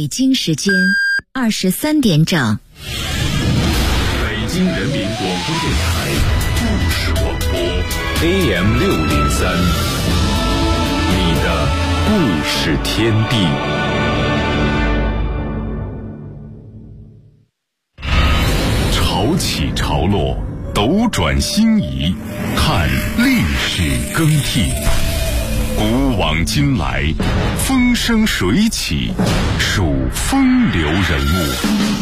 京时间23点整。 北京人民广播电台故事广播 AM603，你的故事天地。潮起潮落，斗转星移，看历史更替。古往今来，风生水起，数风流人物。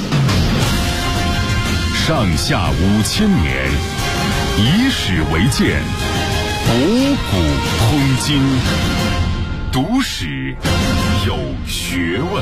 上下5000年，以史为鉴，博古通今，读史有学问。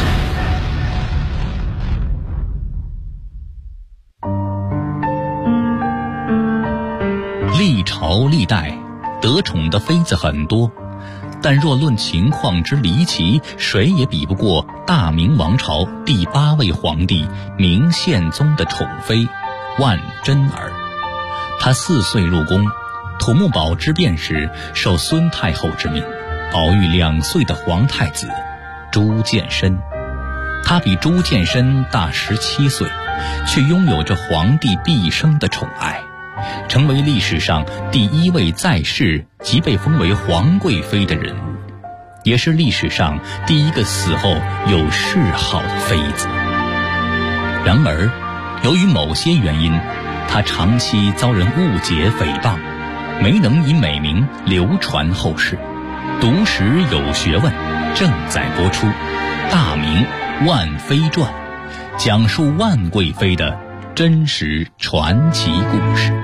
历朝历代得宠的妃子很多，但若论情况之离奇，谁也比不过大明王朝第8位皇帝明宪宗的宠妃万贞儿。她4岁入宫，土木堡之变时受孙太后之命，保育2岁的皇太子朱见深。她比朱见深大17岁，却拥有着皇帝毕生的宠爱，成为历史上第1位在世即被封为皇贵妃的人物，也是历史上第1个死后有谥号的妃子。然而，由于某些原因，她长期遭人误解诽谤，没能以美名流传后世。读史有学问正在播出《大明万妃传》，讲述万贵妃的真实传奇故事。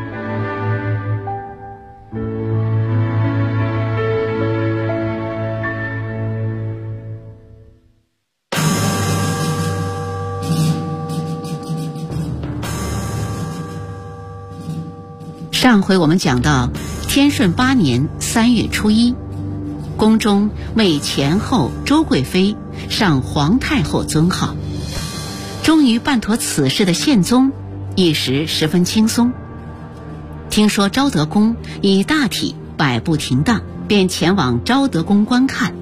上回我们讲到天顺8年3月初1，宫中为前后周贵妃上皇太后尊号。终于办妥此事的宪宗一时十分轻松。听说昭德宫已大体摆布停当，便前往昭德宫观看。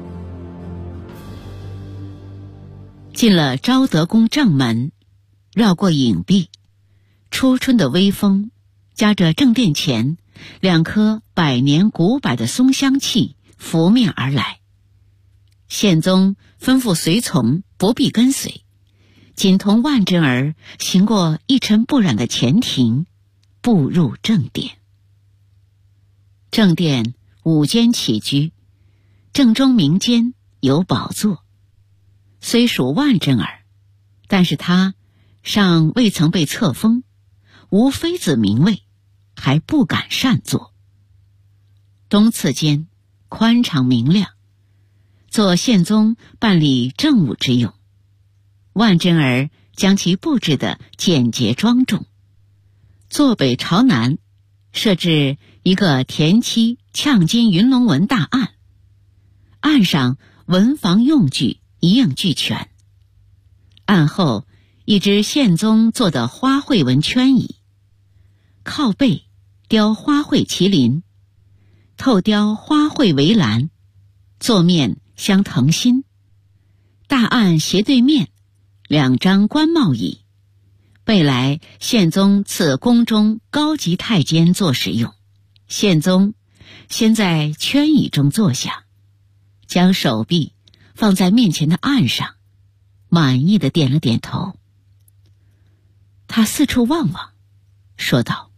进了昭德宫正门，绕过影壁，初春的微风夹着正殿前2棵百年古柏的松香气拂面而来。宪宗吩咐随从不必跟随，仅同万贞儿行过一尘不染的前庭，步入正殿。正殿5间起居，正中明间有宝座。虽属万贞儿，但是她尚未曾被册封，无妃子名位，还不敢擅坐。东次间宽敞明亮，做宪宗办理政务之用。万贞儿将其布置得简洁庄重。坐北朝南，设置一个田七呛金云龙纹大案，案上文房用具一应俱全。案后一只宪宗做的花卉纹圈椅，靠背雕花卉麒麟，透雕花卉围栏，座面镶藤心。大案斜对面2张官帽椅，备来宪宗赐宫中高级太监做使用。宪宗先在圈椅中坐下，将手臂放在面前的案上，满意地点了点头。他四处望望，说道：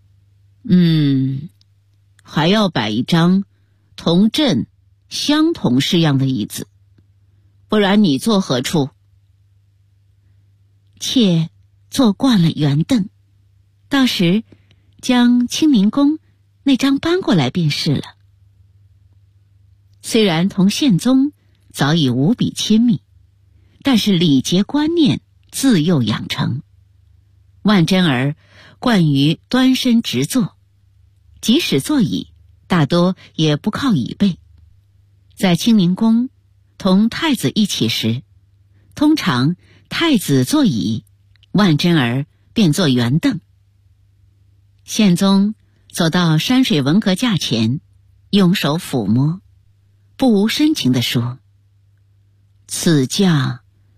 还要摆一张同朕相同式样的椅子，不然你坐何处？妾坐惯了圆凳，到时将清明宫那张搬过来便是了。虽然同宪宗早已无比亲密，但是礼节观念自幼养成。万贞儿惯于端身直坐，即使座椅大多也不靠椅背。在清明宫同太子一起时，通常太子坐椅，万贞儿便坐圆凳。宪宗走到山水文阁架前，用手抚摸，不无深情地说：此架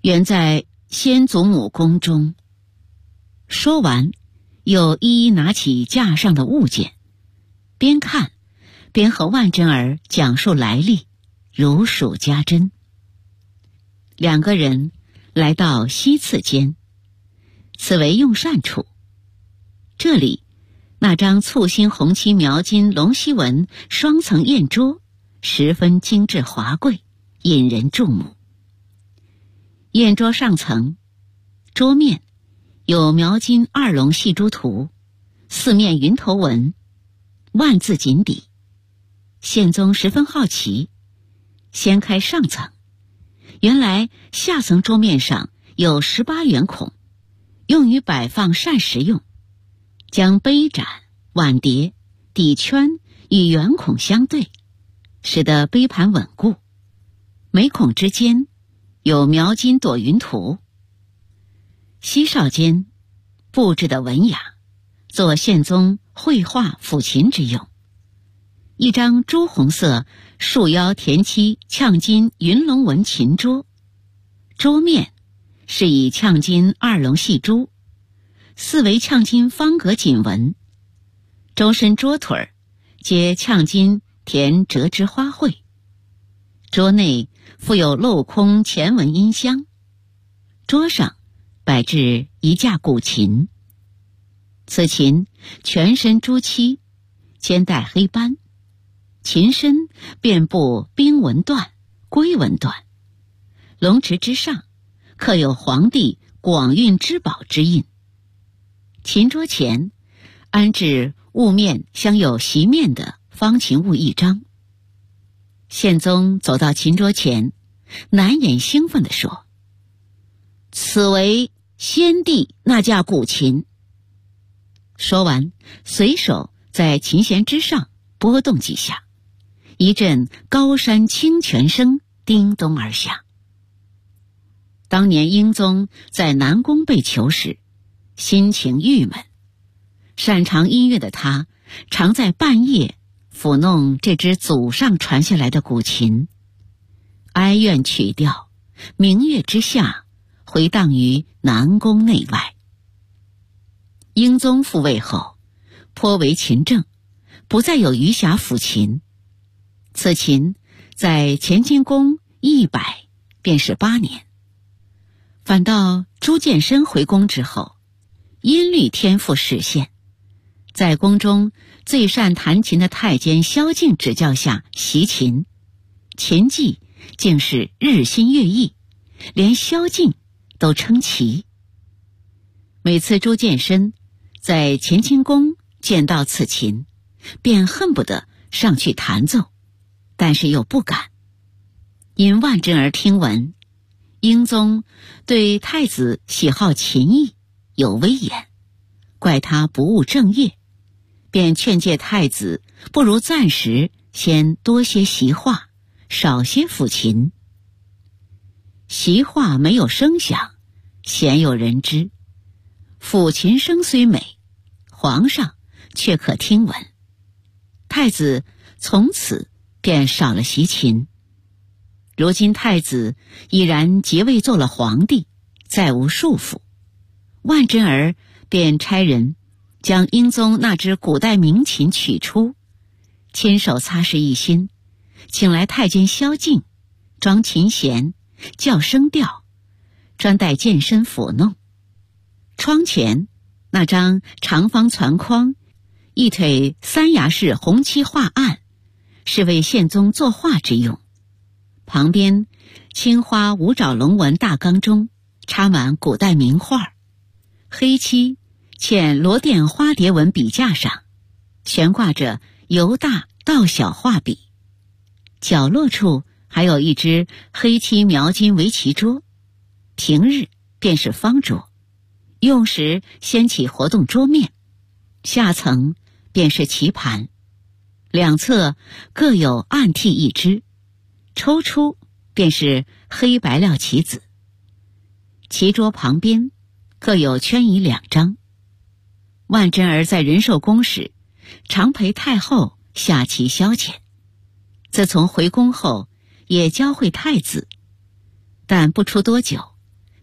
原在先祖母宫中。说完，又一一拿起架上的物件，边看边和万贞儿讲述来历，如数家珍。两个人来到西次间，此为用膳处。这里那张簇新红漆描金龙溪纹双层宴桌十分精致华贵，引人注目。宴桌上层，桌面有描金二龙戏珠图，四面云头纹，万字锦底。宪宗十分好奇，掀开上层，原来下层桌面上有18圆孔，用于摆放膳食用，将杯盏、碗碟、底圈与圆孔相对，使得杯盘稳固。每孔之间有描金朵云图。西少间布置的文雅，做宪宗绘画抚琴之用。一张朱红色束腰田漆呛金云龙纹琴桌，桌面是以呛金二龙戏珠，四围呛金方格锦纹，周身桌腿皆呛金填折枝花卉。桌内附有镂空前纹音箱，桌上摆置一架古琴。此琴全身朱漆，肩带黑斑，琴身遍布冰纹缎、龟纹缎，龙池之上刻有皇帝广运之宝之印。琴桌前安置雾面镶有席面的方琴物一张。宪宗走到琴桌前，难掩兴奋地说：“此为先帝那架古琴。”说完，随手在琴弦之上拨动几下，一阵高山清泉声叮咚而响。当年英宗在南宫被囚时，心情郁闷，擅长音乐的他常在半夜抚弄这支祖上传下来的古琴，哀怨曲调明月之下回荡于南宫内外。英宗复位后，颇为勤政，不再有余暇抚琴。此琴在乾清宫100便是8年，反倒朱见深回宫之后，音律天赋始现，在宫中最善弹琴的太监萧敬指教下习琴，琴技竟是日新月异，连萧敬都称奇。每次朱见深在乾清宫见到此琴，便恨不得上去弹奏，但是又不敢。因万贞儿听闻英宗对太子喜好琴艺，有威严，怪他不务正业，便劝诫太子不如暂时先多些习画，少些抚琴。习画没有声响，鲜有人知；抚琴声虽美，皇上却可听闻。太子从此便少了习琴。如今太子已然即位做了皇帝，再无束缚，万贞儿便差人将英宗那支古代名琴取出，亲手擦拭一新，请来太监萧敬装琴弦，校声调，专待健身抚弄。窗前那张长方攒框，一腿3牙式红漆画案，是为宪宗作画之用。旁边青花五爪龙纹大缸中插满古代名画，黑漆嵌罗甸花蝶纹笔架上悬挂着由大到小画笔，角落处还有一只黑漆描金围棋桌，平日便是方桌，用时掀起活动桌面，下层便是棋盘，两侧各有暗屉一只，抽出便是黑白料棋子。棋桌旁边各有圈椅2张。万贞儿在仁寿宫时常陪太后下棋消遣，自从回宫后也教会太子，但不出多久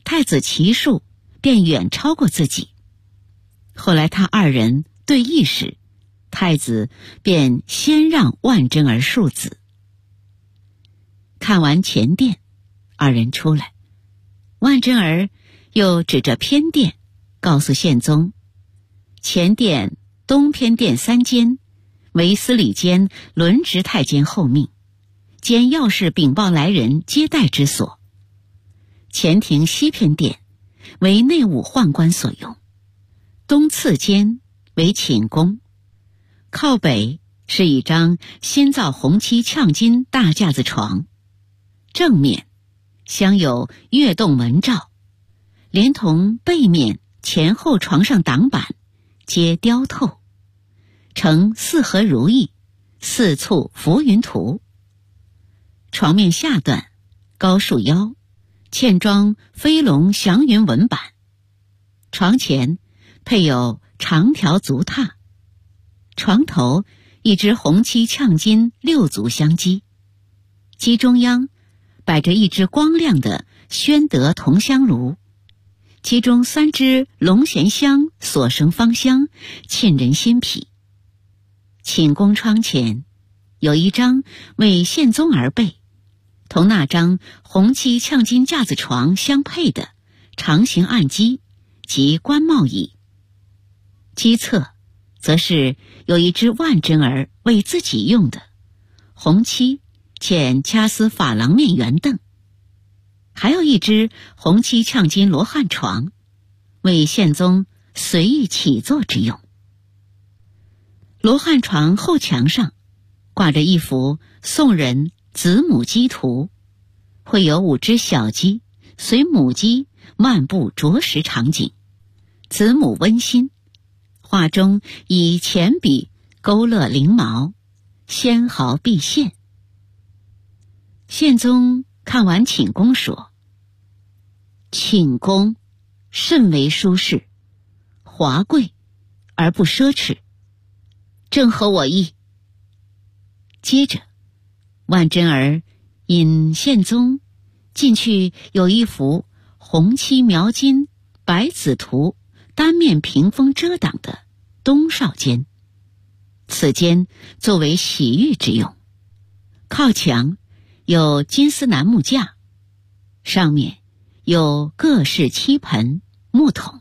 太子骑术便远超过自己。后来他二人对弈时，太子便先让万贞儿庶子。看完前殿，二人出来，万贞儿又指着偏殿告诉宪宗，前殿、东偏殿3间为司礼监轮值太监候命，兼要事禀报来人接待之所。前庭西偏殿为内务宦官所用，东次间为寝宫，靠北是一张新造红漆呛金大架子床，正面镶有跃动门罩，连同背面前后床上挡板皆雕透，呈四合如意、四簇浮云图。床面下段高束腰，嵌装飞龙祥云纹板，床前配有长条足榻，床头一只红漆呛金6足香鸡，鸡中央摆着一只光亮的宣德铜香炉，其中3支龙涎香所生芳香，沁人心脾。寝宫窗前有一张为宪宗而备，同那张红漆呛金架子床相配的长形案几及官帽椅，机侧则是有一只万贞儿为自己用的红漆嵌掐丝珐琅面圆凳，还有一只红漆呛金罗汉床，为宪宗随意起坐之用。罗汉床后墙上挂着一幅宋人子母鸡图，会有5只小鸡随母鸡漫步啄食场景，子母温馨，画中以浅笔勾勒翎毛，纤毫毕现。宪宗看完寝宫说，寝宫甚为舒适，华贵而不奢侈，正合我意。接着万贞儿引宪宗进去有一幅红漆描金白紫图单面屏风遮挡的东少间，此间作为洗浴之用，靠墙有金丝楠木架，上面有各式漆盆木桶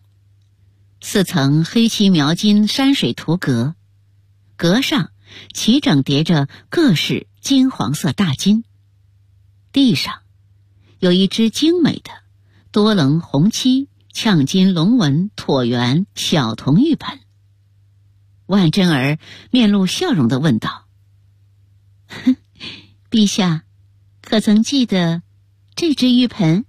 ，4层黑漆描金山水图阁，阁上齐整叠着各式金黄色大金，地上有一只精美的多棱红漆呛金龙纹椭圆小铜浴盆。万贞儿面露笑容地问道，陛下可曾记得这只浴盆？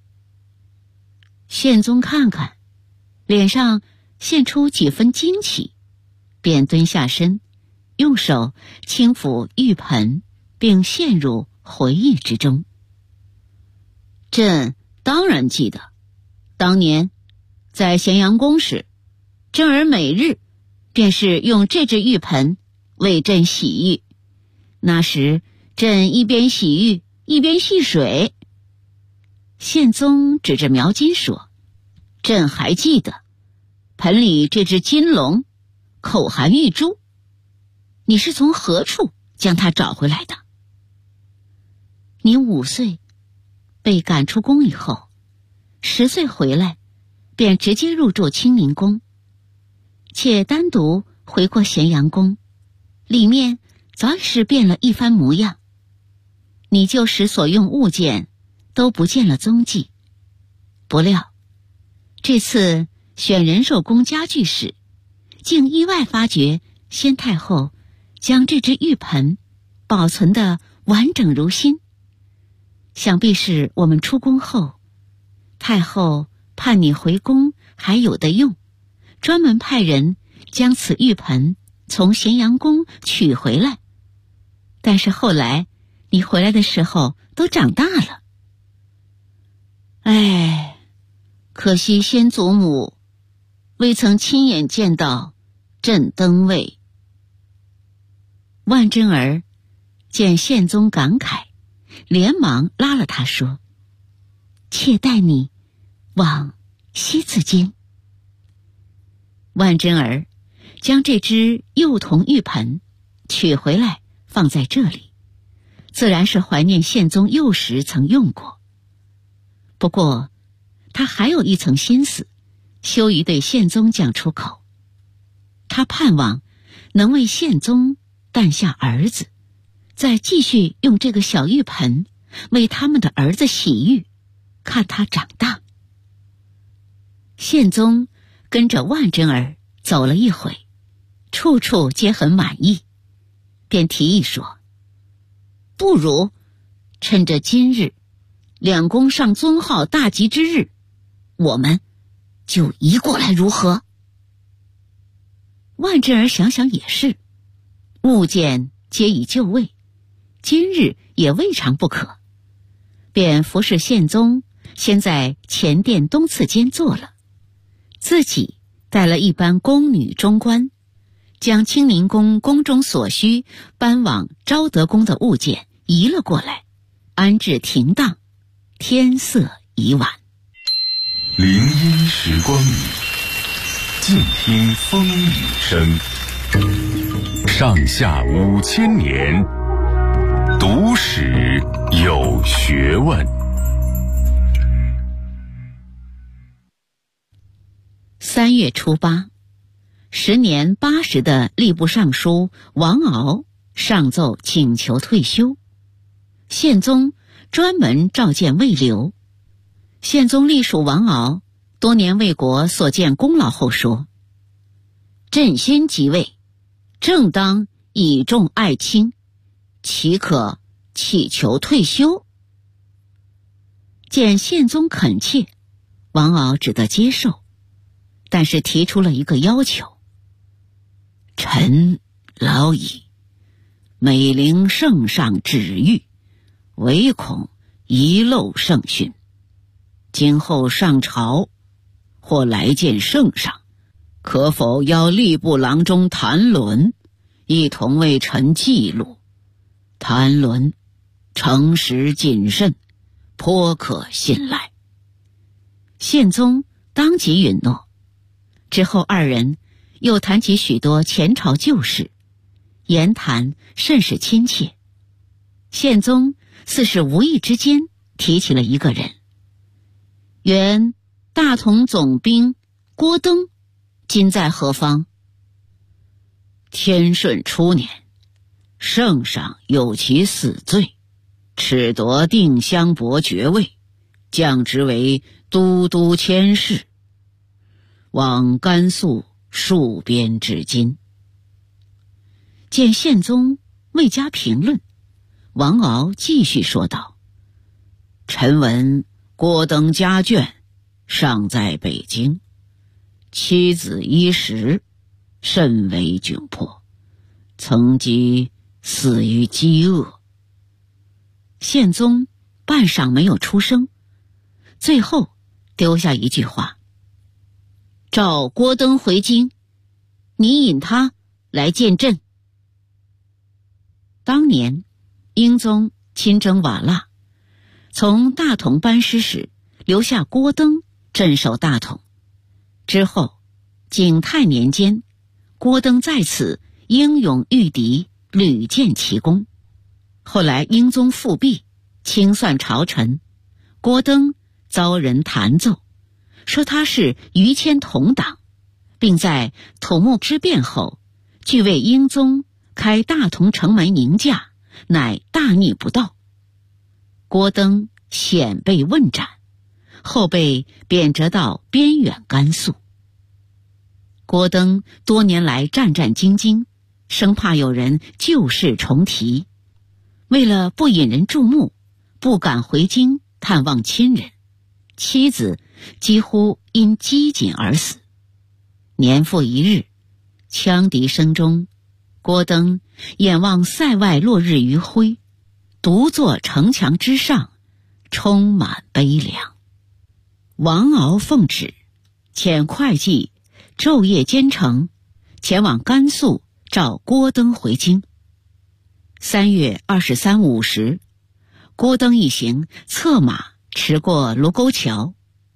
宪宗看看，脸上现出几分惊奇，便蹲下身，用手轻抚浴盆，并陷入回忆之中。朕当然记得，当年在咸阳宫时，贞儿每日便是用这只浴盆为朕洗浴，那时朕一边洗浴一边戏水。宪宗指着描金说，朕还记得盆里这只金龙口含玉珠，你是从何处将它找回来的？你5岁被赶出宫以后，10岁回来便直接入住清宁宫，且单独回过咸阳宫，里面早已是变了一番模样，你旧时所用物件都不见了踪迹。不料这次选仁寿宫家具时，竟意外发觉先太后将这只浴盆保存得完整如新，想必是我们出宫后，太后盼你回宫还有的用，专门派人将此浴盆从咸阳宫取回来。但是后来你回来的时候都长大了。哎，可惜先祖母未曾亲眼见到朕登位。万贞儿见宪宗感慨，连忙拉了他说，妾待你往西自京。万贞儿将这只幼童玉盆取回来放在这里，自然是怀念宪宗幼时曾用过。不过他还有一层心思，羞于对宪宗讲出口。他盼望能为宪宗诞下儿子，再继续用这个小玉盆为他们的儿子洗浴，看他长大。宪宗跟着万贞儿走了一回，处处皆很满意，便提议说，不如趁着今日两宫上尊号大吉之日，我们就移过来如何？万贞儿想想也是，物件皆已就位，今日也未尝不可，便服侍宪宗先在前殿东次间坐了，自己带了一班宫女中官，将清宁宫宫中所需搬往昭德宫的物件移了过来，安置停当，天色已晚。 林荫时光里，静听风雨声。上下5000年，读史有学问。 3月初8，时年80的吏部尚书王敖上奏请求退休，宪宗专门召见魏留。宪宗隶属王敖多年为国所见功劳后说，朕先即位，正当以重爱卿，岂可乞求退休？见宪宗恳切，王敖只得接受，但是提出了一个要求，臣老矣，每临圣上旨谕，唯恐遗漏圣训。今后上朝或来见圣上，可否邀吏部郎中谭纶一同为臣记录？谭纶诚实谨慎，颇可信赖。宪宗当即允诺。之后二人又谈起许多前朝旧事，言谈甚是亲切。宪宗似是无意之间提起了一个人，原大同总兵郭登今在何方？天顺初年，圣上有其死罪，褫夺定襄伯爵位，降职为都督佥事，往甘肃戍边至今。见宪宗未加评论，王敖继续说道，臣闻郭登家眷尚在北京，妻子衣食甚为窘迫，曾几死于饥饿。宪宗半晌没有出声，最后丢下一句话，召郭登回京，你引他来见朕。当年英宗亲征瓦剌，从大同班师时留下郭登镇守大同，之后景泰年间，郭登在此英勇御敌，屡建奇功。后来英宗复辟，清算朝臣，郭登遭人弹奏，说他是于谦同党，并在土木之变后俱为英宗开大同城门迎驾，乃大逆不道。郭登险被问斩，后被贬谪到边远甘肃。郭登多年来战战兢兢，生怕有人旧事重提，为了不引人注目，不敢回京探望亲人，妻子几乎因饥馑而死。年复一日，羌笛声中，郭登眼望塞外落日余晖，独坐城墙之上，充满悲凉。王敖奉旨，遣会稽昼夜兼程，前往甘肃召郭登回京。3月23午时，郭登一行策马驰过卢沟桥。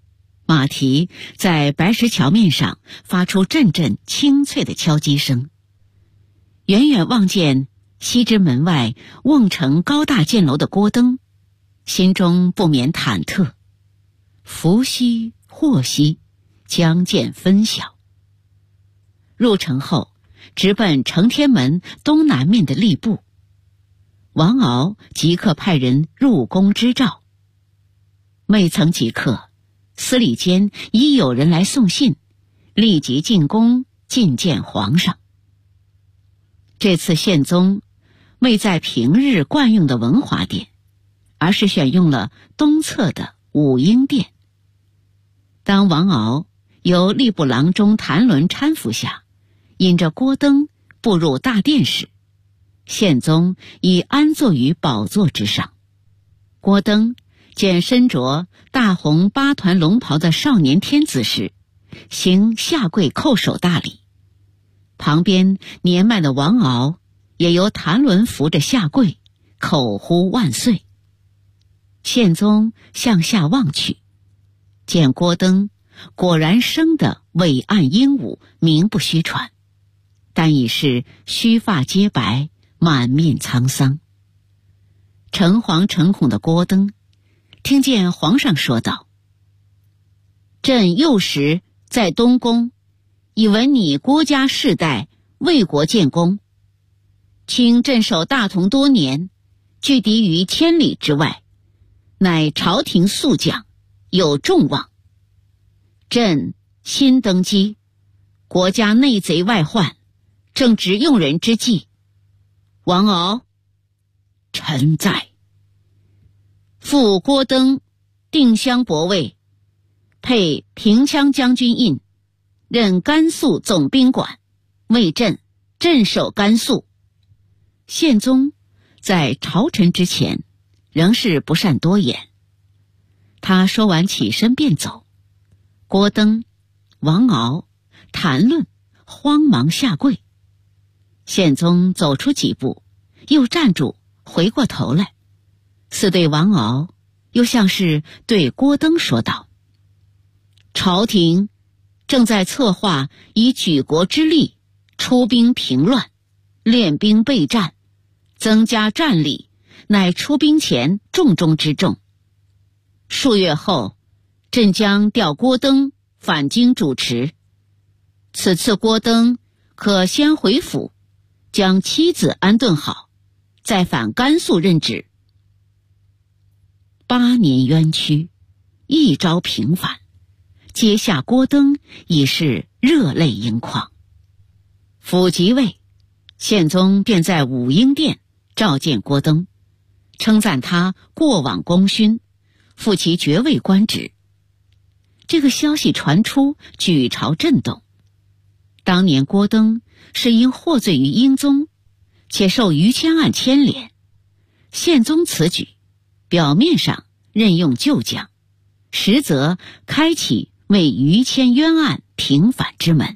马蹄在白石桥面上发出阵阵清脆的敲击声。远远望见西直门外瓮城高大箭楼的郭登，心中不免忐忑。福兮祸兮，将见分晓。入城后，直奔承天门东南面的吏部。王敖即刻派人入宫支召。未曾即刻，司礼监已有人来送信，立即进宫觐见皇上。这次宪宗未在平日惯用的文华殿，而是选用了东侧的武英殿。当王敖由吏部郎中谭纶搀扶下，引着郭登步入大殿时，宪宗已安坐于宝座之上。郭登见身着大红8团龙袍的少年天子时，行下跪叩首大礼。旁边年迈的王敖也由谭纶扶着下跪，口呼万岁。宪宗向下望去，见郭登果然生得伟岸英武，名不虚传，但已是须发皆白，满面沧桑。诚惶诚恐的郭登听见皇上说道：“朕幼时在东宫，已闻你郭家世代为国建功，卿镇守大同多年，拒敌于千里之外，乃朝廷宿将，有众望。朕新登基，国家内贼外患，正值用人之际。王敖，臣在。复郭登定襄伯位，配平羌将军印，任甘肃总兵管，为朕镇守甘肃。”宪宗在朝臣之前仍是不善多言，他说完起身便走。郭登、王敖、谭纶慌忙下跪。宪宗走出几步，又站住，回过头来，似对王敖，又像是对郭登说道：“朝廷正在策划以举国之力出兵平乱，练兵备战，增加战力，乃出兵前重中之重。数月后，朕将调郭登返京主持。此次郭登可先回府，将妻子安顿好，再返甘肃任职。8年冤屈，一朝平反，接下郭登已是热泪盈眶。甫即位，宪宗便在武英殿召见郭登，称赞他过往功勋，复其爵位官职。这个消息传出，举朝震动。当年郭登是因获罪于英宗，且受于谦案牵连，宪宗此举表面上任用旧将，实则开启为于谦冤案平反之门。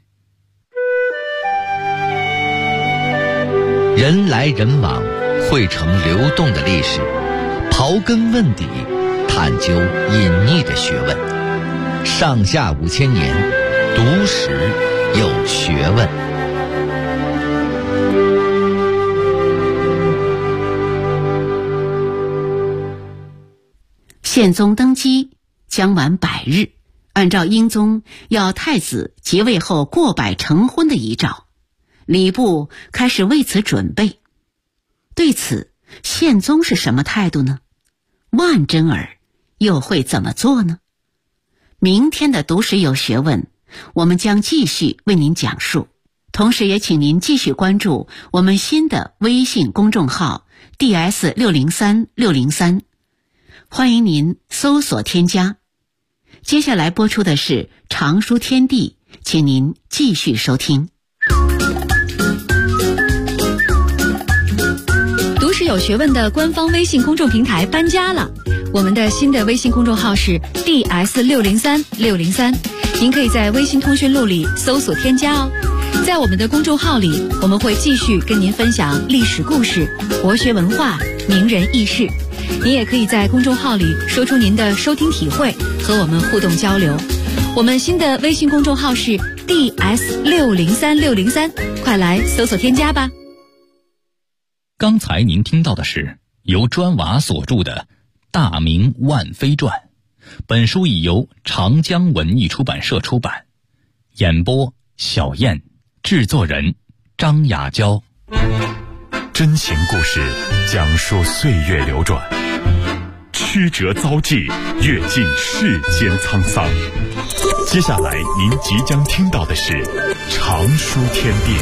人来人往，汇成流动的历史，刨根问底，探究隐匿的学问。上下5000年，读史有学问。 宪宗登基将满100日，按照英宗要太子即位后过百成婚的遗诏，礼部开始为此准备。对此，宪宗是什么态度呢？万贞儿又会怎么做呢？明天的读史有学问，我们将继续为您讲述，同时也请您继续关注我们新的微信公众号 DS603603，欢迎您搜索添加。接下来播出的是常书天地，请您继续收听。 读史有学问的官方微信公众平台搬家了，我们的新的微信公众号是 DS603603，您可以在微信通讯录里搜索添加哦。在我们的公众号里，我们会继续跟您分享历史故事、国学文化、名人轶事。您也可以在公众号里说出您的收听体会，和我们互动交流。 我们新的微信公众号是 DS603603，快来搜索添加吧。 刚才您听到的是由砖瓦所著的《大明万妃传》，本书已由长江文艺出版社出版。演播小燕，制作人张雅娇。 真情故事讲述岁月流转，曲折遭际，阅尽世间沧桑。接下来您即将听到的是常书天地。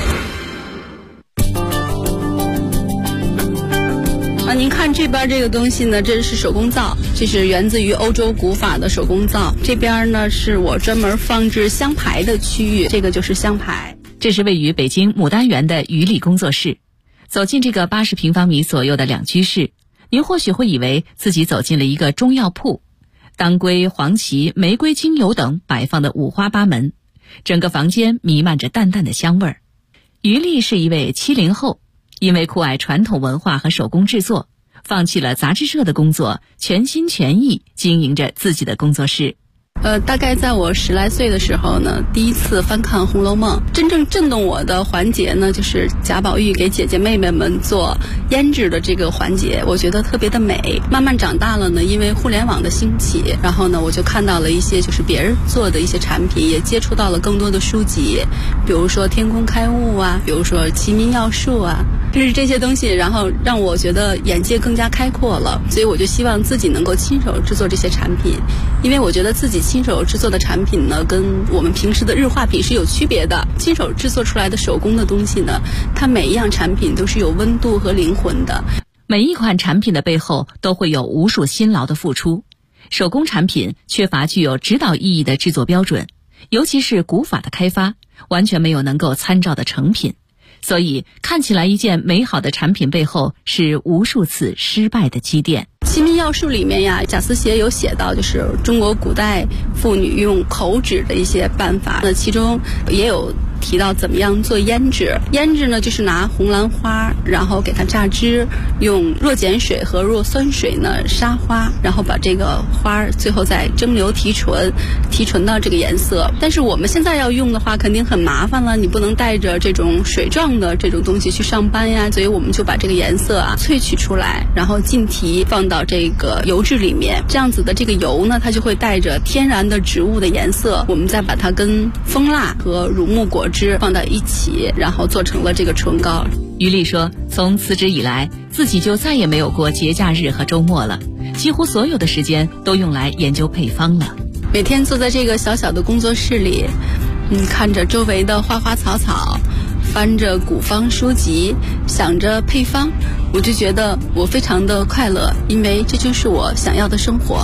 您看这边这个东西呢，这是手工皂，这是源自于欧洲古法的手工皂。这边呢是我专门放置香牌的区域，这个就是香牌。 这是位于北京牡丹园的于丽工作室。走进这个80平方米左右的两居室，您或许会以为自己走进了一个中药铺，当归、黄芪、玫瑰精油等摆放的五花八门，整个房间弥漫着淡淡的香味儿。于丽是一位70后，因为酷爱传统文化和手工制作，放弃了杂志社的工作，全心全意经营着自己的工作室。 大概在我10来岁的时候呢，第一次翻看《红楼梦》，真正震动我的环节呢，就是贾宝玉给姐姐妹妹们做胭脂的这个环节，我觉得特别的美。慢慢长大了呢，因为互联网的兴起，然后呢，我就看到了一些就是别人做的一些产品，也接触到了更多的书籍，比如说《天工开物》啊，比如说《齐民要术》啊，就是这些东西，然后让我觉得眼界更加开阔了，所以我就希望自己能够亲手制作这些产品，因为我觉得自己亲手制作的产品呢，跟我们平时的日化品是有区别的。亲手制作出来的手工的东西呢，它每一样产品都是有温度和灵魂的。 每一款产品的背后都会有无数辛劳的付出。手工产品缺乏具有指导意义的制作标准，尤其是古法的开发，完全没有能够参照的成品。所以看起来一件美好的产品背后是无数次失败的积淀。 齐民要术里面呀，贾思勰有写到，就是中国古代妇女用口脂的一些办法，那其中也有提到怎么样做胭脂。胭脂呢，就是拿红兰花，然后给它榨汁，用弱碱水和弱酸水呢杀花，然后把这个花最后再蒸馏提纯，提纯到这个颜色。但是我们现在要用的话，肯定很麻烦了，你不能带着这种水状的这种东西去上班呀，所以我们就把这个颜色萃取出来，然后浸提放到这个油脂里面，这样子的这个油呢，它就会带着天然的植物的颜色，我们再把它跟蜂蜡和乳木果汁放到一起，然后做成了这个唇膏。 于丽说，从辞职以来，自己就再也没有过节假日和周末了，几乎所有的时间都用来研究配方了。 每天坐在这个小小的工作室里，看着周围的花花草草，翻着古方书籍，想着配方，我就觉得我非常的快乐，因为这就是我想要的生活。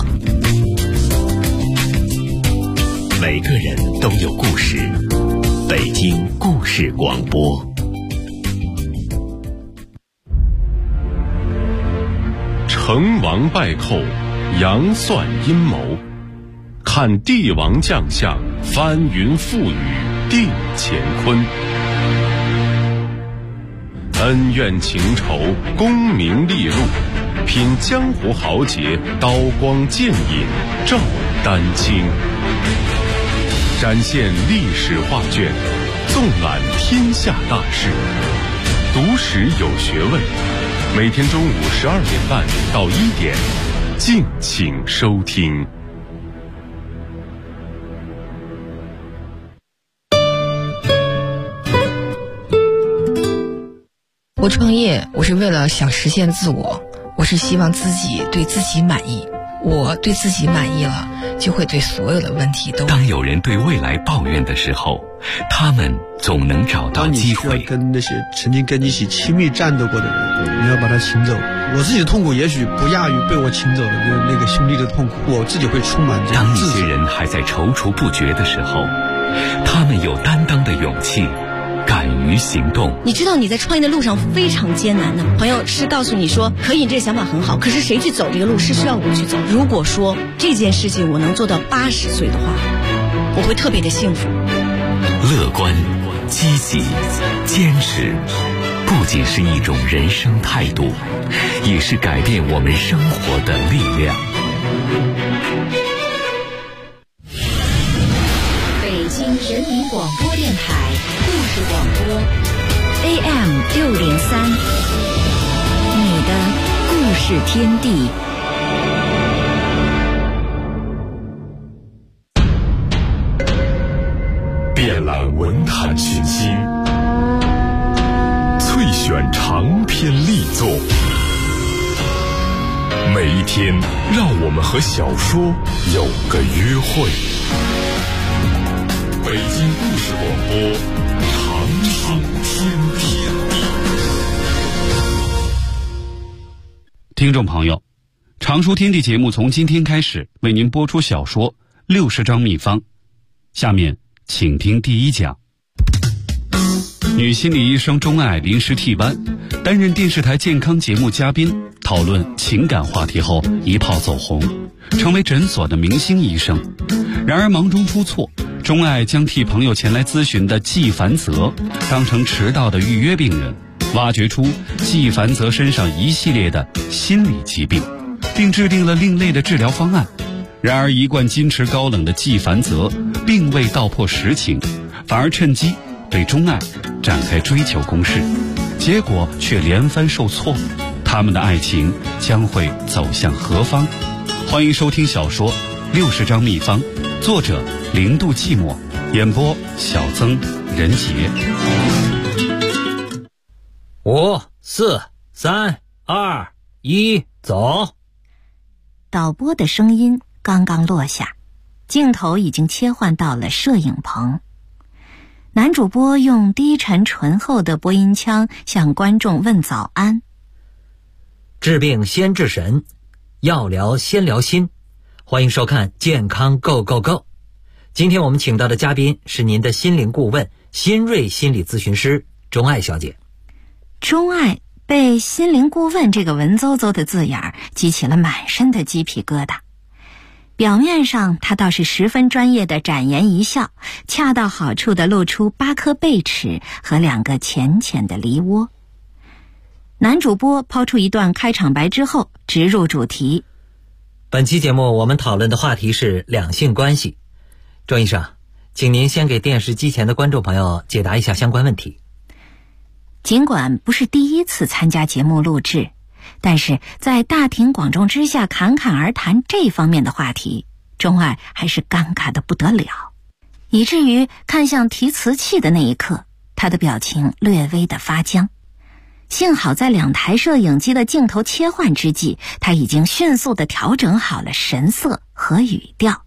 每个人都有故事，北京故事广播。 成王败寇，杨算阴谋，看帝王将相，翻云覆雨，定乾坤。恩怨情仇，功名利禄，品江湖豪杰，刀光剑影，照丹青。展现历史画卷，纵览天下大事，读史有学问。每天中午12点半到1点，敬请收听。 我创业，我是为了想实现自我，我是希望自己对自己满意。我对自己满意了，就会对所有的问题都。 当有人对未来抱怨的时候，他们总能找到机会。 当你需要跟那些曾经跟你一起亲密战斗过的人，你要把他请走。我自己的痛苦也许不亚于被我请走的那个兄弟的痛苦，我自己会充满这当一些人还在踌躇不决的时候，他们有担当的勇气，敢于行动。 你知道你在创业的路上非常艰难的，朋友是告诉你说可以，这个想法很好，可是谁去走这个路是需要我去走。如果说这件事情我能做到80岁的话，我会特别的幸福。 乐观、积极、坚持，不仅是一种人生态度，也是改变我们生活的力量。 人民广播电台故事广播 AM603，你的故事天地。 遍览文坛群星，萃选长篇力作。每一天，让我们和小说有个约会。北京故事广播，长书天地。 听众朋友，长书天地节目从今天开始为您播出小说《60张秘方》，下面请听第一讲。女心理医生钟爱临时替班，担任电视台健康节目嘉宾，讨论情感话题后一炮走红，成为诊所的明星医生。然而忙中出错，钟爱将替朋友前来咨询的季凡泽当成迟到的预约病人，挖掘出季凡泽身上一系列的心理疾病，并制定了另类的治疗方案。然而一贯矜持高冷的季凡泽并未道破实情，反而趁机对钟爱展开追求攻势，结果却连番受挫。他们的爱情将会走向何方？欢迎收听小说《60张秘方》，作者零度寂寞，演播小曾、任杰。 5、4、3、2、1，走。 导播的声音刚刚落下，镜头已经切换到了摄影棚。男主播用低沉醇厚的播音腔向观众问早安。 治病先治神，药疗先疗心，欢迎收看健康 Go Go Go。 今天我们请到的嘉宾是您的心灵顾问新锐心理咨询师钟爱小姐。 钟爱被心灵顾问这个文绉绉的字眼激起了满身的鸡皮疙瘩。表面上他倒是十分专业的展颜一笑，恰到好处地露出8颗贝齿和2个浅浅的梨窝。男主播抛出一段开场白之后，直入主题。 本期节目我们讨论的话题是两性关系。钟医生，请您先给电视机前的观众朋友解答一下相关问题。 尽管不是第一次参加节目录制，但是在大庭广众之下侃侃而谈这方面的话题，钟爱还是尴尬得不得了，以至于看向提词器的那一刻，他的表情略微的发僵。幸好在2台摄影机的镜头切换之际，他已经迅速地调整好了神色和语调。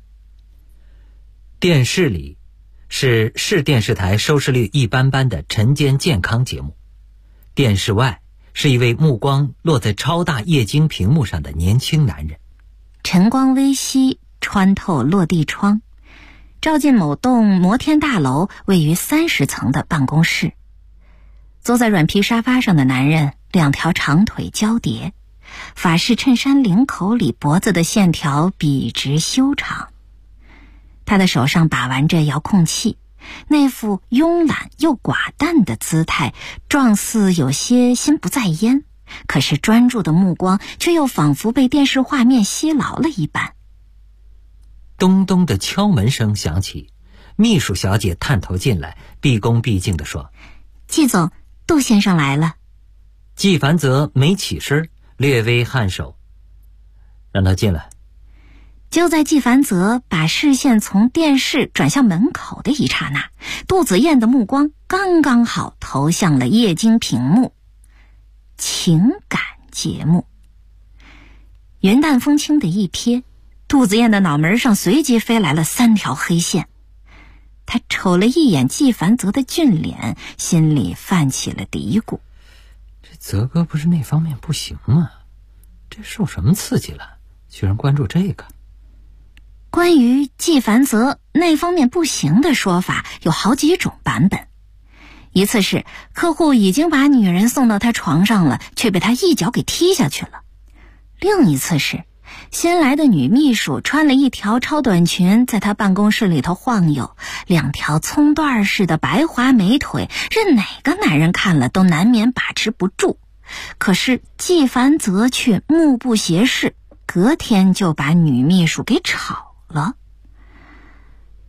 电视里是市电视台收视率一般般的晨间健康节目，电视外是一位目光落在超大液晶屏幕上的年轻男人。 晨光微熹，穿透落地窗，照进某栋摩天大楼位于30层的办公室。坐在软皮沙发上的男人2条长腿交叠，法式衬衫领口里脖子的线条笔直修长。他的手上把玩着遥控器，那副慵懒又寡淡的姿态，状似有些心不在焉，可是专注的目光却又仿佛被电视画面吸牢了一般。 咚咚的敲门声响起，秘书小姐探头进来，毕恭毕敬地说： 季总，杜先生来了。 季凡泽没起身，略微颔首，让他进来。 就在季凡泽把视线从电视转向门口的一刹那，杜子燕的目光刚刚好投向了液晶屏幕。情感节目。云淡风轻的一瞥，杜子燕的脑门上随即飞来了3条黑线。他瞅了一眼季凡泽的俊脸，心里泛起了嘀咕： 这泽哥不是那方面不行吗？这受什么刺激了，居然关注这个？ 关于季凡泽那方面不行的说法有好几种版本。一次是客户已经把女人送到他床上了，却被他一脚给踢下去了。另一次是新来的女秘书穿了一条超短裙，在他办公室里头晃悠，2条葱段似的白滑美腿，任哪个男人看了都难免把持不住。可是季凡泽却目不斜视，隔天就把女秘书给炒了。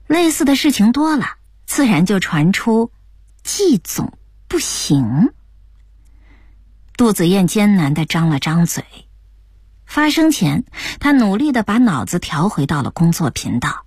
类似的事情多了，自然就传出季总不行。杜子燕艰难地张了张嘴，发声前他努力地把脑子调回到了工作频道。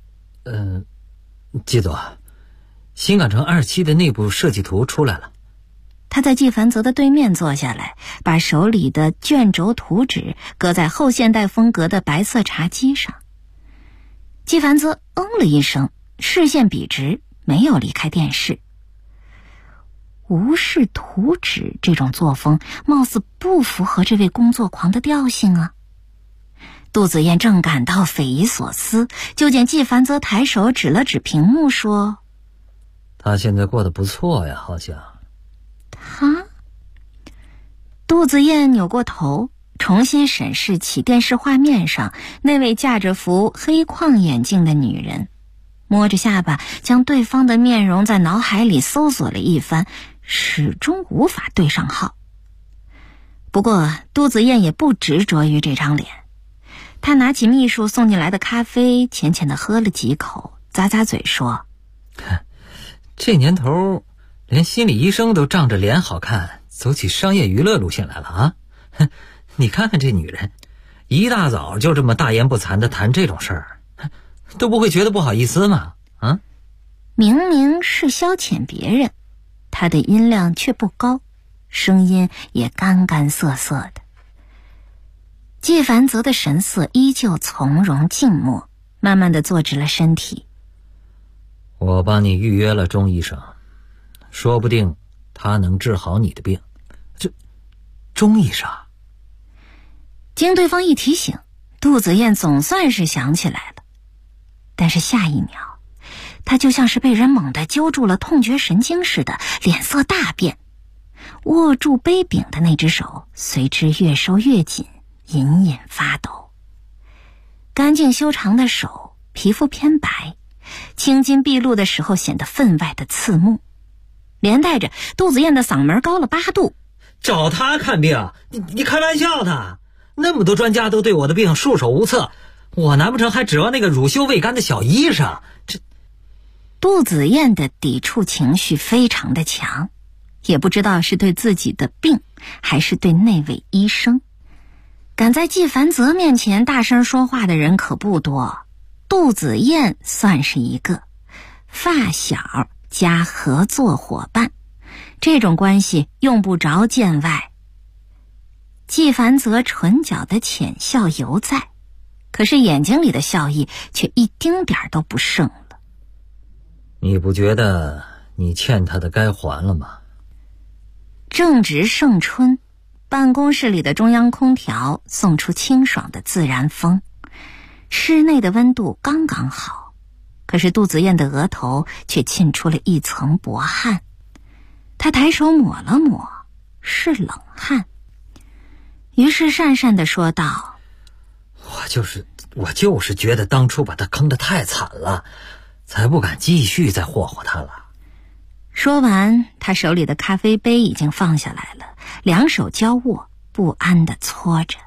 季总，新港城27的内部设计图出来了。 他在季凡泽的对面坐下来，把手里的卷轴图纸搁在后现代风格的白色茶几上。季凡泽了一声，视线笔直，没有离开电视。无视图纸这种作风貌似不符合这位工作狂的调性啊。杜子燕正感到匪夷所思，就见季凡泽抬手指了指屏幕说： 他现在过得不错呀，好像。 他？杜子燕扭过头，重新审视起电视画面上那位架着副黑框眼镜的女人，摸着下巴将对方的面容在脑海里搜索了一番，始终无法对上号。不过杜子燕也不执着于这张脸，她拿起秘书送进来的咖啡，浅浅地喝了几口，咂咂嘴说： 这年头连心理医生都仗着脸好看走起商业娱乐路线来了啊！你看看这女人，一大早就这么大言不惭地谈这种事儿，都不会觉得不好意思吗？啊？ 明明是消遣别人，她的音量却不高，声音也干干涩涩的。季凡泽的神色依旧从容静默，慢慢地坐直了身体。 我帮你预约了钟医生，说不定他能治好你的病。这钟医生？ 经对方一提醒，杜子燕总算是想起来了，但是下一秒她就像是被人猛地揪住了痛觉神经似的，脸色大变，握住杯柄的那只手随之越收越紧，隐隐发抖。干净修长的手，皮肤偏白，青筋毕露的时候显得分外的刺目，连带着杜子燕的嗓门高了8度。 找他看病？你开玩笑呢？那么多专家都对我的病束手无策，我难不成还指望那个乳臭未干的小医生？ 杜子燕的抵触情绪非常的强，也不知道是对自己的病还是对那位医生。敢在季凡泽面前大声说话的人可不多，杜子燕算是一个。发小加合作伙伴，这种关系用不着见外。季凡泽唇角的浅笑犹在，可是眼睛里的笑意却一丁点都不剩了。 你不觉得你欠他的该还了吗？ 正值盛春，办公室里的中央空调送出清爽的自然风，室内的温度刚刚好，可是杜子燕的额头却沁出了一层薄汗。她抬手抹了抹，是冷汗。于是讪讪地说道： 我就是觉得当初把他坑得太惨了，才不敢继续再霍霍他了。 说完，他手里的咖啡杯已经放下来了，两手交握，不安地搓着。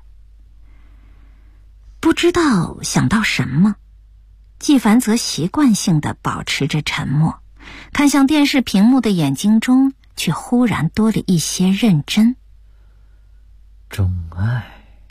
不知道想到什么，季凡泽习惯性地保持着沉默，看向电视屏幕的眼睛中却忽然多了一些认真。 钟爱。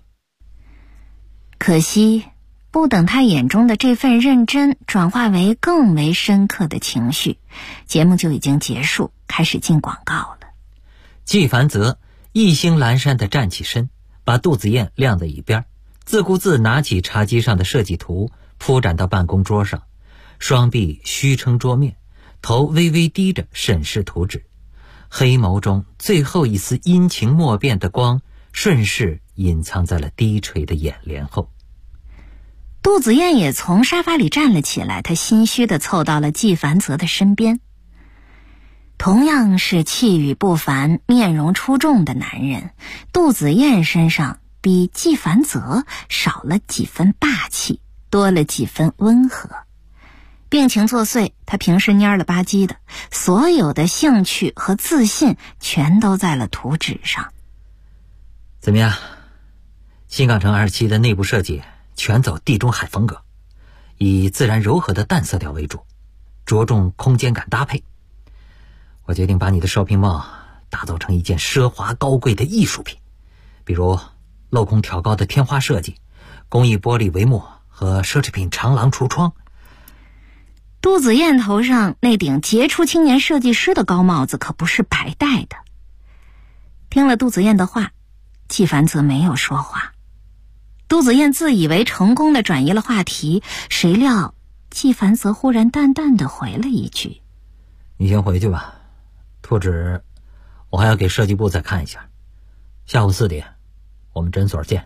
可惜不等他眼中的这份认真转化为更为深刻的情绪，节目就已经结束，开始进广告了。 季凡泽意兴阑珊地站起身，把杜子燕晾在一边，自顾自拿起茶几上的设计图铺展到办公桌上，双臂虚撑桌面，头微微低着审视图纸，黑眸中最后一丝阴晴莫辨的光顺势隐藏在了低垂的眼帘后。 杜子燕也从沙发里站了起来，她心虚地凑到了季凡泽的身边。同样是气宇不凡、面容出众的男人，杜子燕身上比季凡泽少了几分霸气，多了几分温和。病情作祟，他平时蔫了吧唧的，所有的兴趣和自信全都在了图纸上。 怎么样？新港城27的内部设计全走地中海风格， 以自然柔和的淡色调为主，着重空间感搭配。我决定把你的烧瓶帽打造成一件奢华高贵的艺术品，比如镂空挑高的天花设计、工艺玻璃帷幕和奢侈品长廊橱窗。 杜子燕头上那顶杰出青年设计师的高帽子可不是白戴的。听了杜子燕的话，纪凡则没有说话。杜子燕自以为成功地转移了话题，谁料纪凡则忽然淡淡地回了一句： 你先回去吧，图纸我还要给设计部再看一下，下午4点我们诊所见。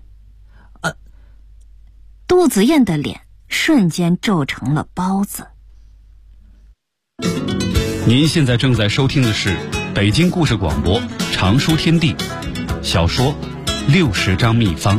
杜子燕的脸瞬间皱成了包子。 您现在正在收听的是北京故事广播常书天地小说《60张秘方》。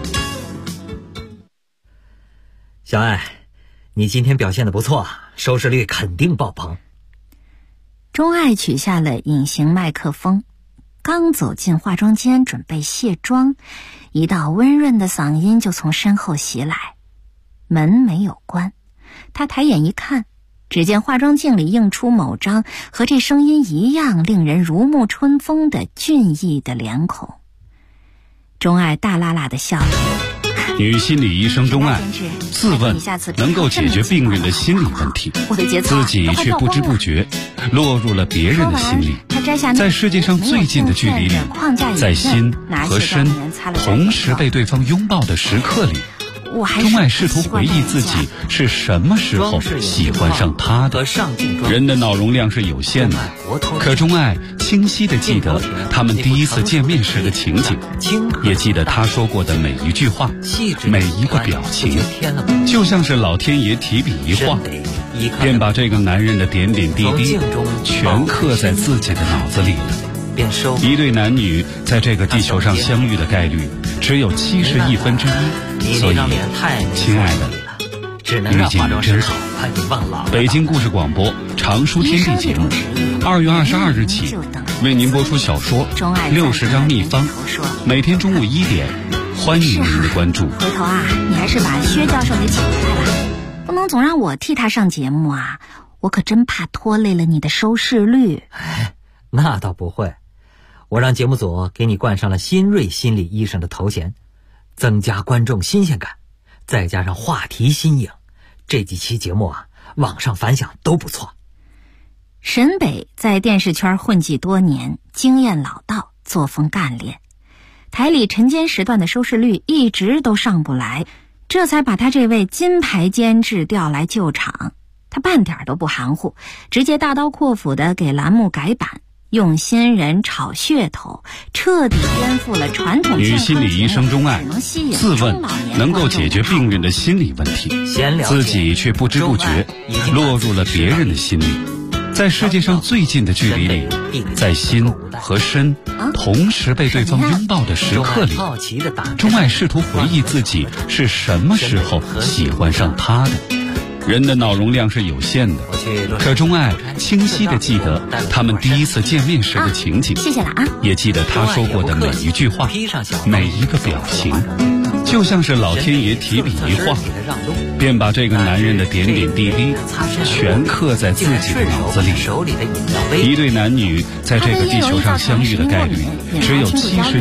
小爱，你今天表现得不错，收视率肯定爆棚。 钟爱取下了隐形麦克风，刚走进化妆间准备卸妆，一道温润的嗓音就从身后袭来。门没有关，他抬眼一看，只见化妆镜里映出某张和这声音一样令人如沐春风的俊逸的脸孔。钟爱大啦啦地笑了。 女心理医生钟爱自问能够解决病人的心理问题，自己却不知不觉落入了别人的心里。在世界上最近的距离里，在心和身同时被对方拥抱的时刻里，钟爱试图回忆自己是什么时候喜欢上他的。人的脑容量是有限的，可钟爱清晰地记得他们第一次见面时的情景，也记得他说过的每一句话，每一个表情，就像是老天爷提笔一画，便把这个男人的点点滴滴全刻在自己的脑子里了。一对男女在这个地球上相遇的概率只有71%，所以，亲爱的，遇见你真好。北京故事广播常书天地节目，2月22日起为您播出小说《60张秘方》，每天中午1点，欢迎您的关注。 回头你还是把薛教授给请回来吧，不能总让我替他上节目啊，我可真怕拖累了你的收视率。 那倒不会，我让节目组给你冠上了新锐心理医生的头衔，增加观众新鲜感，再加上话题新颖，这几期节目网上反响都不错。 沈北在电视圈混迹多年，经验老道，作风干练，台里晨间时段的收视率一直都上不来，这才把他这位金牌监制调来救场。他半点都不含糊，直接大刀阔斧地给栏目改版，用新人炒噱头，彻底颠覆了传统女心理医生钟爱自问能够解决病人的心理问题，自己却不知不觉落入了别人的心里。在世界上最近的距离里，在心和身同时被对方拥抱的时刻里，钟爱试图回忆自己是什么时候喜欢上他的。人的脑容量是有限的，可钟爱清晰地记得他们第一次见面时的情景， 谢谢了啊， 也记得他说过的每一句话，每一个表情，就像是老天爷提笔一画，便把这个男人的点点滴滴全刻在自己的脑子里。一对男女在这个地球上相遇的概率只有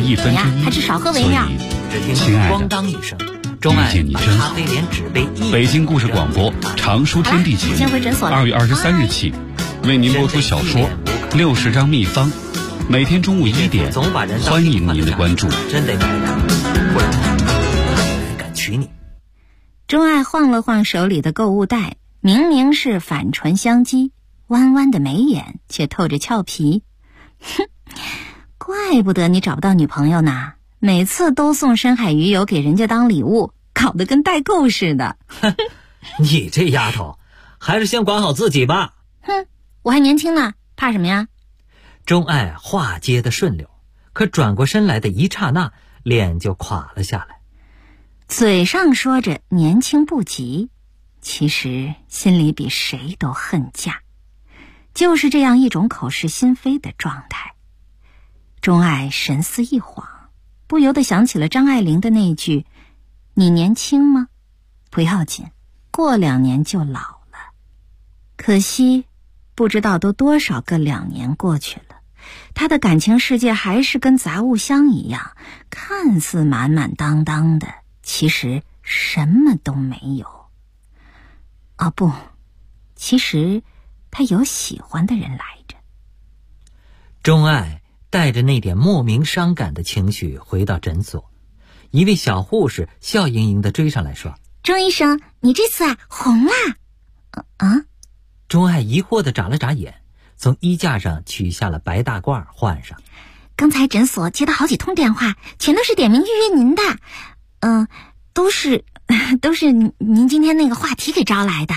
71%，所以，亲爱的，遇见你真好。北京故事广播常书天地节目2月23日起为您播出小说《60张秘方》，每天中午1点，欢迎您的关注。 真得改良，不然敢娶你。 钟爱晃了晃手里的购物袋，明明是反唇相讥，弯弯的眉眼却透着俏皮。哼，怪不得你找不到女朋友呢，每次都送深海鱼油给人家当礼物，搞得跟代购似的。 你这丫头，还是先管好自己吧。 哼，我还年轻呢，怕什么呀？ 钟爱话接的顺溜，可转过身来的一刹那，脸就垮了下来。 嘴上说着年轻不急，其实心里比谁都恨嫁，就是这样一种口是心非的状态。钟爱神思一晃，不由得想起了张爱玲的那句：你年轻吗？不要紧， 过2年就老了。可惜，不知道都多少个2年过去了，他的感情世界还是跟杂物箱一样，看似满满当当的，其实什么都没有。哦不，其实他有喜欢的人来着。 钟爱带着那点莫名伤感的情绪回到诊所，一位小护士笑盈盈地追上来说： 钟医生，你这次红啦！ 钟爱疑惑地眨了眨眼，从衣架上取下了白大褂换上。 刚才诊所接到好几通电话，全都是点名预约您的，都是您今天那个话题给招来的。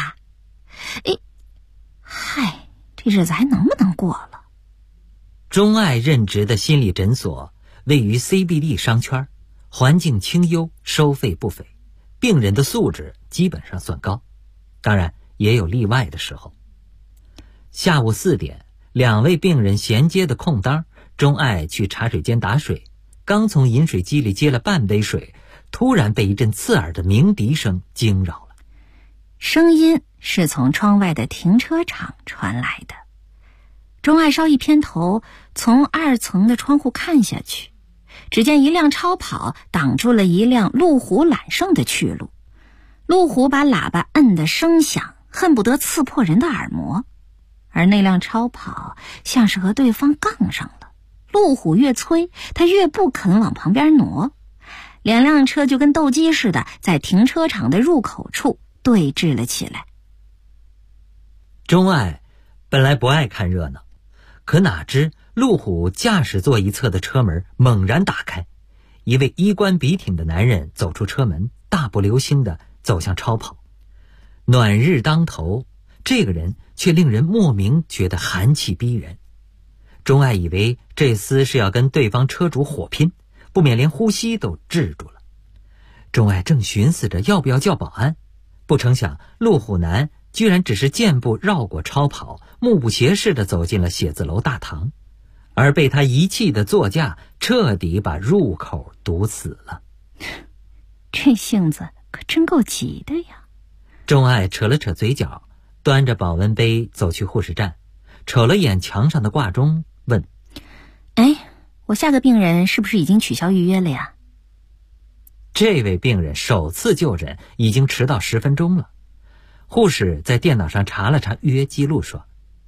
嗨，这日子还能不能过了？ 钟爱任职的心理诊所位于 CBD 商圈，环境清幽，收费不菲，病人的素质基本上算高，当然也有例外的时候。下午4点，2位病人衔接的空当，钟爱去茶水间打水，刚从饮水机里接了半杯水，突然被一阵刺耳的鸣笛声惊扰了。 声音是从窗外的停车场传来的。钟爱稍一偏头，从2层的窗户看下去，只见一辆超跑挡住了一辆路虎揽胜的去路。路虎把喇叭摁得声响，恨不得刺破人的耳膜，而那辆超跑像是和对方杠上了，路虎越催，他越不肯往旁边挪，两辆车就跟斗鸡似的，在停车场的入口处对峙了起来。 钟爱本来不爱看热闹，可哪知路虎驾驶座一侧的车门猛然打开，一位衣冠笔挺的男人走出车门，大步流星地走向超跑。暖日当头，这个人却令人莫名觉得寒气逼人。钟爱以为这厮是要跟对方车主火拼，不免连呼吸都滞住了。钟爱正寻思着要不要叫保安，不成想路虎男居然只是健步绕过超跑，目不斜视地走进了写字楼大堂，而被他遗弃的座驾彻底把入口堵死了。 这性子可真够急的呀。 钟爱扯了扯嘴角，端着保温杯走去护士站，瞅了眼墙上的挂钟，问： 我下个病人是不是已经取消预约了呀？ 这位病人首次就诊已经迟到10分钟了。护士在电脑上查了查预约记录，说：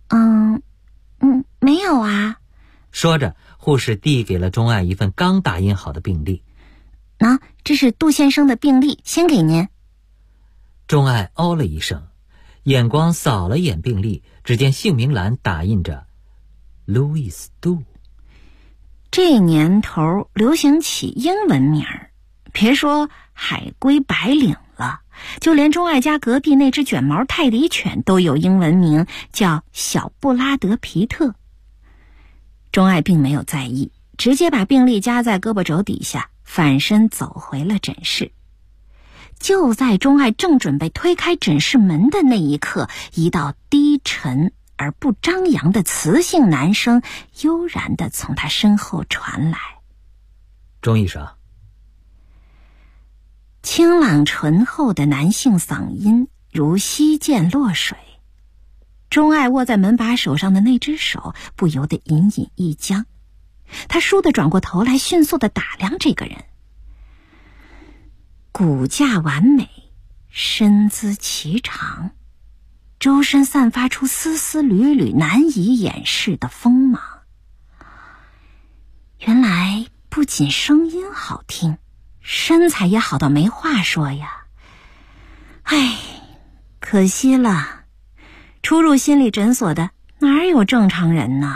没有啊。 说着，护士递给了钟爱一份刚打印好的病历。 这是杜先生的病历，先给您。 钟爱哦了一声，眼光扫了眼病历，只见姓名栏打印着 Louis 杜。 这年头流行起英文名儿，别说海龟白领了，就连钟爱家隔壁那只卷毛泰迪犬都有英文名，叫小布拉德皮特。钟爱并没有在意，直接把病历夹在胳膊肘底下，反身走回了诊室。就在钟爱正准备推开诊室门的那一刻，一道低沉而不张扬的磁性男声悠然地从他身后传来。 钟医生。 清朗醇厚的男性嗓音如溪涧落水，钟爱握在门把手上的那只手不由得隐隐一僵，他倏地转过头来，迅速地打量这个人。骨架完美，身姿颀长，周身散发出丝丝缕缕难以掩饰的锋芒。原来不仅声音好听，身材也好到没话说呀。可惜了，初入心理诊所的哪有正常人呢？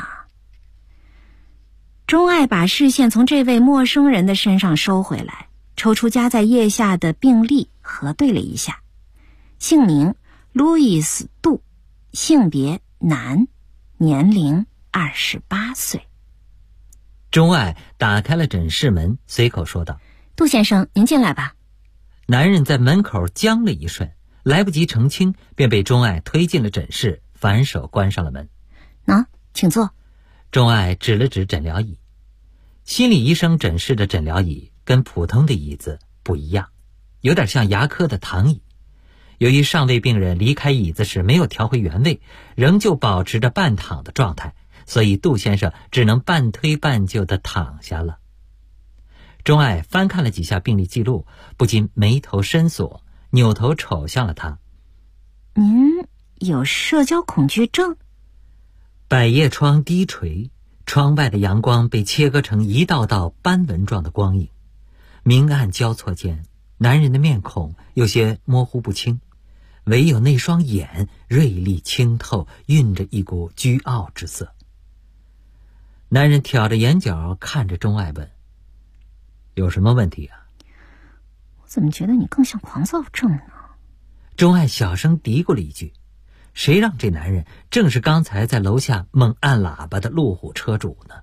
钟爱把视线从这位陌生人的身上收回来，抽出夹在腋下的病历核对了一下，姓名路易斯·杜，性别男，年龄28岁。 钟爱打开了诊室门，随口说道： 杜先生，您进来吧。 男人在门口僵了一瞬，来不及澄清，便被钟爱推进了诊室，反手关上了门。 请坐。 钟爱指了指诊疗椅。心理医生诊室的诊疗椅跟普通的椅子不一样，有点像牙科的躺椅， 由于上位病人离开椅子时没有调回原位，仍旧保持着半躺的状态，所以杜先生只能半推半就地躺下了。钟爱翻看了几下病历记录，不禁眉头深锁，扭头瞅向了他。 您有社交恐惧症？ 百叶窗低垂，窗外的阳光被切割成一道道斑纹状的光影，明暗交错间，男人的面孔有些模糊不清，唯有那双眼锐利清透，蕴着一股倨傲之色。男人挑着眼角看着钟爱问：有什么问题啊？ 我怎么觉得你更像狂躁症呢？ 钟爱小声嘀咕了一句，谁让这男人正是刚才在楼下猛按喇叭的路虎车主呢？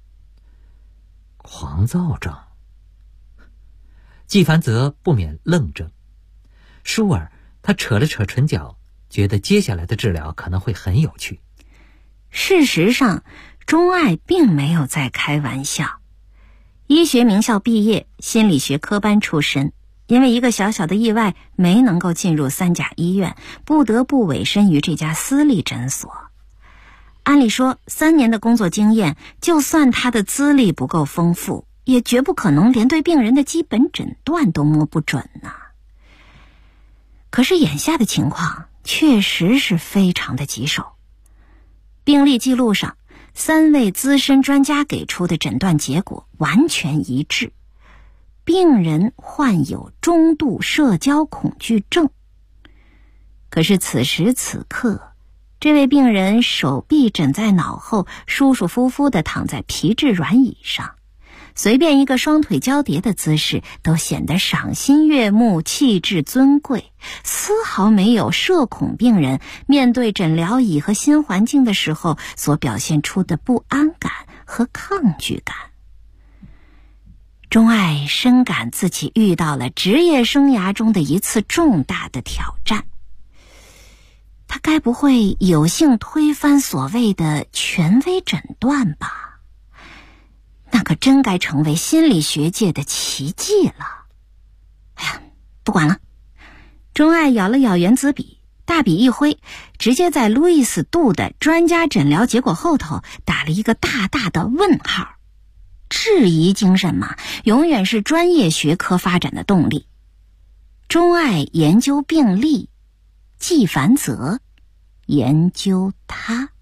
狂躁症。季凡泽不免愣怔，倏尔他扯了扯唇角，觉得接下来的治疗可能会很有趣。 事实上，钟爱并没有在开玩笑。医学名校毕业，心理学科班出身，因为一个小小的意外没能够进入3甲医院，不得不委身于这家私立诊所。按理说3年的工作经验，就算他的资历不够丰富，也绝不可能连对病人的基本诊断都摸不准呢。可是眼下的情况确实是非常的棘手。病历记录上3位资深专家给出的诊断结果完全一致，病人患有中度社交恐惧症。可是此时此刻，这位病人手臂枕在脑后，舒舒服服地躺在皮质软椅上，随便一个双腿交叠的姿势都显得赏心悦目，气质尊贵，丝毫没有社恐病人面对诊疗椅和新环境的时候所表现出的不安感和抗拒感。钟爱深感自己遇到了职业生涯中的一次重大的挑战。他该不会有幸推翻所谓的权威诊断吧？那可真该成为心理学界的奇迹了。哎呀，不管了。钟爱咬了咬原子笔，大笔一挥，直接在路易斯·杜的专家诊疗结果后头打了一个大大的问号。质疑精神嘛，永远是专业学科发展的动力。钟爱研究病例，季凡泽研究他。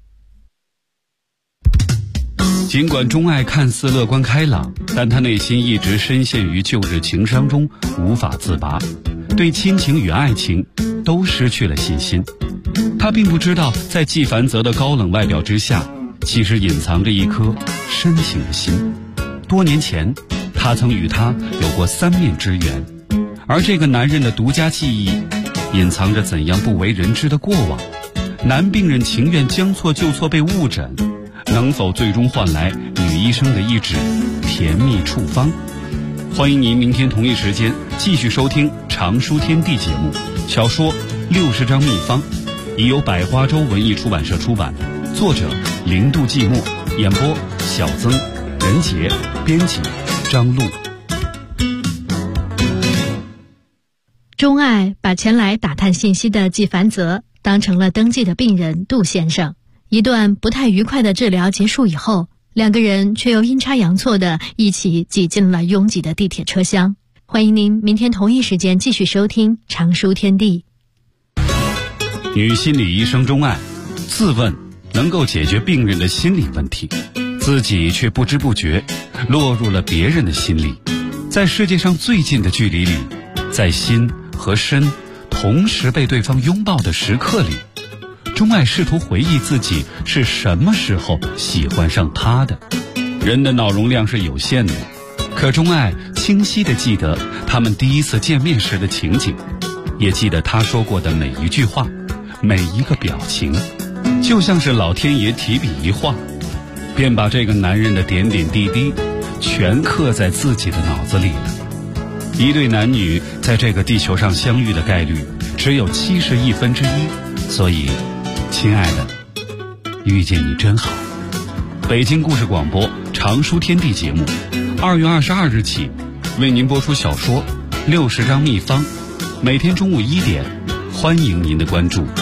尽管钟爱看似乐观开朗，但他内心一直深陷于旧日情伤中无法自拔，对亲情与爱情都失去了信心。他并不知道，在季凡泽的高冷外表之下，其实隐藏着一颗深情的心。多年前，他曾与他有过3面之缘，而这个男人的独家记忆，隐藏着怎样不为人知的过往。男病人情愿将错就错被误诊，能否最终换来女医生的一纸甜蜜处方？欢迎您明天同一时间继续收听常书天地节目，小说60张秘方，已由百花洲文艺出版社出版，作者零度寂寞，演播小曾、任杰，编辑张璐。 钟爱把前来打探信息的季凡泽当成了登记的病人杜先生。一段不太愉快的治疗结束以后，两个人却又阴差阳错的一起挤进了拥挤的地铁车厢。欢迎您明天同一时间继续收听常书天地。 女心理医生钟爱自问能够解决病人的心理问题，自己却不知不觉落入了别人的心里。在世界上最近的距离里，在心和身同时被对方拥抱的时刻里，钟爱试图回忆自己是什么时候喜欢上他的。人的脑容量是有限的，可钟爱清晰地记得他们第一次见面时的情景，也记得他说过的每一句话，每一个表情，就像是老天爷提笔一画，便把这个男人的点点滴滴全刻在自己的脑子里了。一对男女在这个地球上相遇的概率只有1/71，所以亲爱的，遇见你真好。北京故事广播常书天地节目2月22日起为您播出小说60张秘方，每天中午1点欢迎您的关注。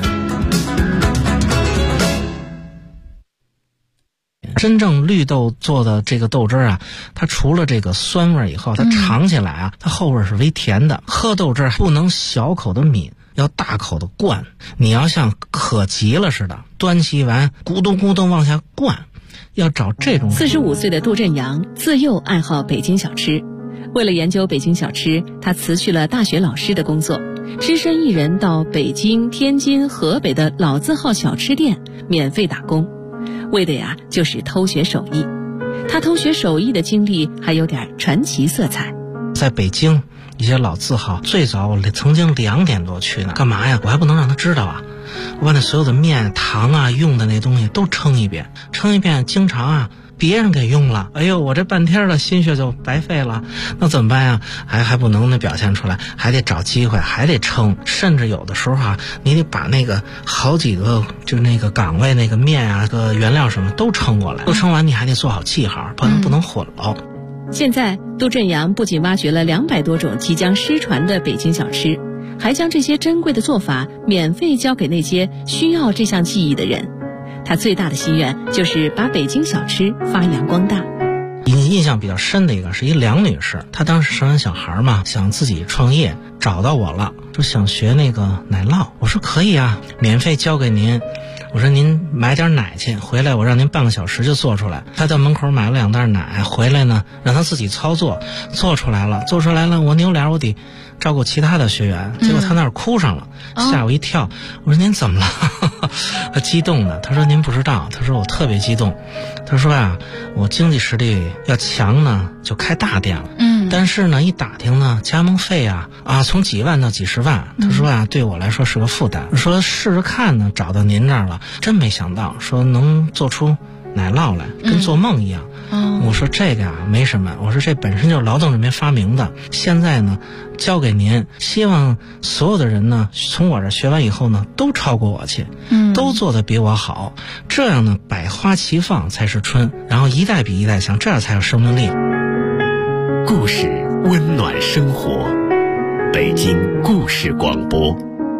真正绿豆做的这个豆汁啊，它除了这个酸味以后，它尝起来啊，它后味是微甜的。喝豆汁不能小口的抿，要大口的灌。你要像渴急了似的，端起完咕咚咕咚往下灌，要找这种。 45岁的杜振阳自幼爱好北京小吃，为了研究北京小吃，他辞去了大学老师的工作，只身一人到北京、天津、河北的老字号小吃店免费打工。为的呀，就是偷学手艺。他偷学手艺的经历还有点传奇色彩。 在北京一些老字号，最早我曾经2点多去呢，干嘛呀？我还不能让他知道啊！我把那所有的面、糖啊、用的那东西都称一遍，经常啊别人给用了，哎呦，我这半天的心血就白费了。那怎么办呀？还不能表现出来，还得找机会，还得称。甚至有的时候啊，你得把那个好几个就那个岗位那个面啊、个原料什么都称过来，都称完你还得做好记号，不能混了。 现在杜振阳不仅挖掘了200多种即将失传的北京小吃，还将这些珍贵的做法免费教给那些需要这项技艺的人。他最大的心愿就是把北京小吃发扬光大。 印象比较深的一个是一梁女士，她当时生完小孩嘛，想自己创业，找到我了，说想学那个奶酪。我说可以啊，免费教给您。我说您买点奶去，回来我让您半个小时就做出来。他到门口买了2袋奶，回来呢让他自己操作，做出来了，我扭脸我得照顾其他的学员，结果他那儿哭上了，吓我一跳。我说您怎么了？他激动的，他说您不知道，他说我特别激动，他说呀，我经济实力要强呢就开大店了，但是呢一打听呢加盟费啊从几万到几十万，他说啊对我来说是个负担，说试着看呢找到您这儿了，真没想到说能做出奶酪来，跟做梦一样。我说这个没什么，我说这本身就是劳动人民发明的，现在呢交给您，希望所有的人呢从我这学完以后呢都超过我去，都做得比我好，这样呢百花齐放才是春，然后一代比一代强，这样才有生命力。 故事温暖生活，北京故事广播。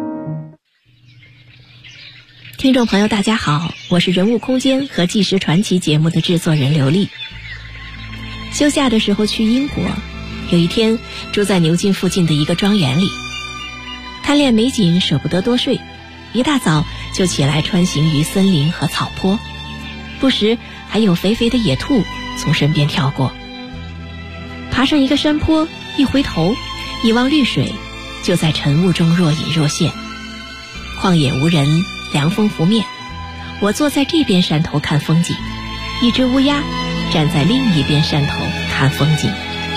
听众朋友大家好，我是人物空间和纪实传奇节目的制作人刘丽。休假的时候去英国，有一天住在牛津附近的一个庄园里，贪恋美景舍不得多睡，一大早就起来穿行于森林和草坡，不时还有肥肥的野兔从身边跳过。爬上一个山坡，一回头一望绿水，就在晨雾中若隐若现。旷野无人，凉风拂面，我坐在这边山头看风景，一只乌鸦站在另一边山头看风景。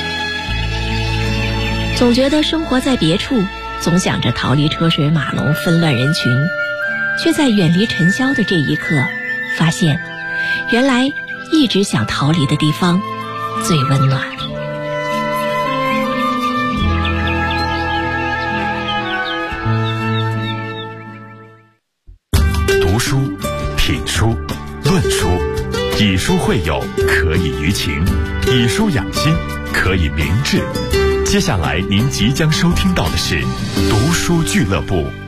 总觉得生活在别处，总想着逃离车水马龙纷乱人群，却在远离尘嚣的这一刻发现，原来一直想逃离的地方最温暖。 读书、品书、论书，以书会友，可以娱情；以书养心，可以明志。接下来您即将收听到的是读书俱乐部。